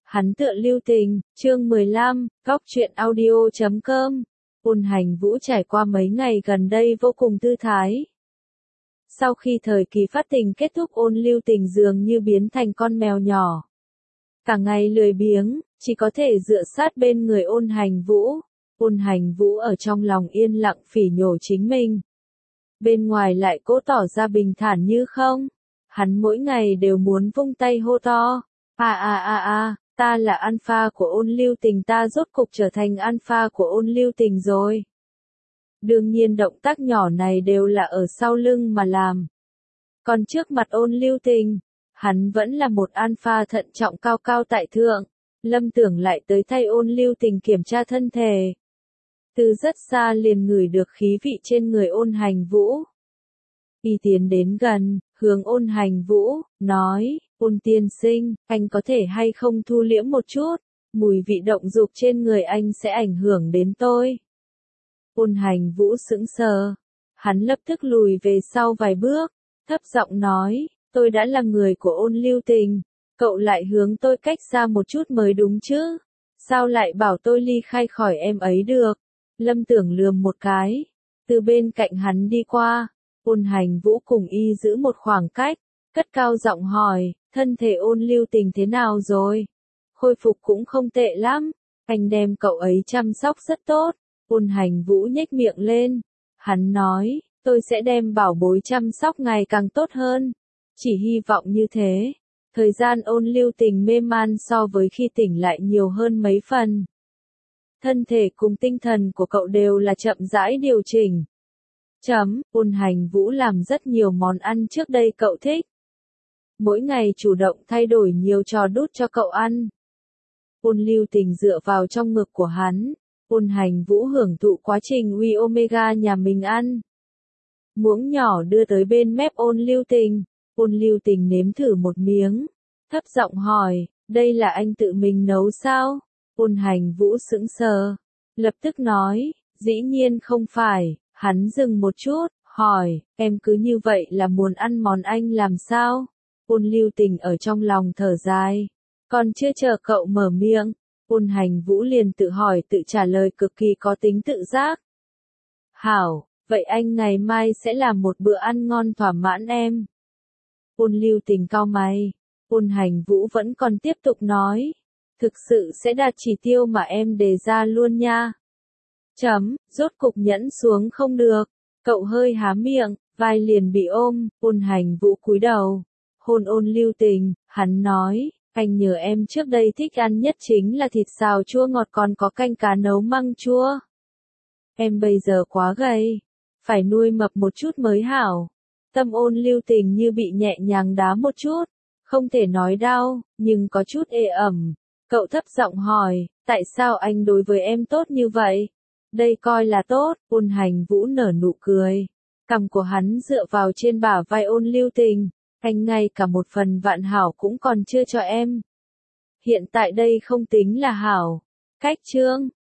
Hắn tựa lưu tình, chương 15, góc truyện audio.com. Ôn Hành Vũ trải qua mấy ngày gần đây vô cùng thư thái. Sau khi thời kỳ phát tình kết thúc, Ôn Lưu Tình dường như biến thành con mèo nhỏ. Cả ngày lười biếng, chỉ có thể dựa sát bên người Ôn Hành Vũ. Ôn Hành Vũ ở trong lòng yên lặng phỉ nhổ chính mình. Bên ngoài lại cố tỏ ra bình thản như không. Hắn mỗi ngày đều muốn vung tay hô to. Ta là alpha của Ôn Lưu Tình, ta rốt cục trở thành alpha của Ôn Lưu Tình rồi. Đương nhiên động tác nhỏ này đều là ở sau lưng mà làm. Còn trước mặt Ôn Lưu Tình, hắn vẫn là một alpha thận trọng cao cao tại thượng. Lâm Tưởng lại tới thay Ôn Lưu Tình kiểm tra thân thể. Từ rất xa liền ngửi được khí vị trên người Ôn Hành Vũ. Y tiến đến gần, hướng Ôn Hành Vũ, nói, Ôn tiên sinh, anh có thể hay không thu liễm một chút, mùi vị động dục trên người anh sẽ ảnh hưởng đến tôi. Ôn Hành Vũ sững sờ, hắn lập tức lùi về sau vài bước, thấp giọng nói, tôi đã là người của Ôn Lưu Tình, cậu lại hướng tôi cách xa một chút mới đúng chứ, sao lại bảo tôi ly khai khỏi em ấy được. Lâm Tưởng lườm một cái, từ bên cạnh hắn đi qua. Ôn Hành Vũ cùng y giữ một khoảng cách, cất cao giọng hỏi, thân thể Ôn Lưu Tình thế nào rồi? Khôi phục cũng không tệ lắm, anh đem cậu ấy chăm sóc rất tốt. Ôn Hành Vũ nhếch miệng lên, hắn nói, tôi sẽ đem bảo bối chăm sóc ngày càng tốt hơn, chỉ hy vọng như thế. Thời gian Ôn Lưu Tình mê man so với khi tỉnh lại nhiều hơn mấy phần. Thân thể cùng tinh thần của cậu đều là chậm rãi điều chỉnh. Ôn Hành Vũ làm rất nhiều món ăn trước đây cậu thích. Mỗi ngày chủ động thay đổi nhiều trò đút cho cậu ăn. Ôn Lưu Tình dựa vào trong ngực của hắn. Ôn Hành Vũ hưởng thụ quá trình uy omega nhà mình ăn. Muỗng nhỏ đưa tới bên mép Ôn Lưu Tình. Ôn Lưu Tình nếm thử một miếng. Thấp giọng hỏi, đây là anh tự mình nấu sao? Ôn Hành Vũ sững sờ. Lập tức nói, dĩ nhiên không phải. Hắn dừng một chút, hỏi, em cứ như vậy là muốn ăn món anh làm sao? Ôn Lưu Tình ở trong lòng thở dài. Còn chưa chờ cậu mở miệng, Ôn Hành Vũ liền tự hỏi tự trả lời cực kỳ có tính tự giác. Hảo, vậy anh ngày mai sẽ làm một bữa ăn ngon thỏa mãn em. Ôn Lưu Tình cau mày. Ôn Hành Vũ vẫn còn tiếp tục nói. Thực sự sẽ đạt chỉ tiêu mà em đề ra luôn nha. Rốt cục nhẫn xuống không được. Cậu hơi há miệng, vai liền bị ôm. Ôn Hành Vũ cúi đầu. Hôn Ôn Lưu Tình, hắn nói, anh nhớ em trước đây thích ăn nhất chính là thịt xào chua ngọt còn có canh cá nấu măng chua. Em bây giờ quá gầy, phải nuôi mập một chút mới hảo. Tâm Ôn Lưu Tình như bị nhẹ nhàng đá một chút, không thể nói đau, nhưng có chút ê ẩm. Cậu thấp giọng hỏi, tại sao anh đối với em tốt như vậy? Đây coi là tốt. Ôn Hành Vũ nở nụ cười. Cằm của hắn dựa vào trên bả vai Ôn Lưu Tình. Anh ngay cả một phần vạn hảo cũng còn chưa cho em. Hiện tại đây không tính là hảo. Cách chương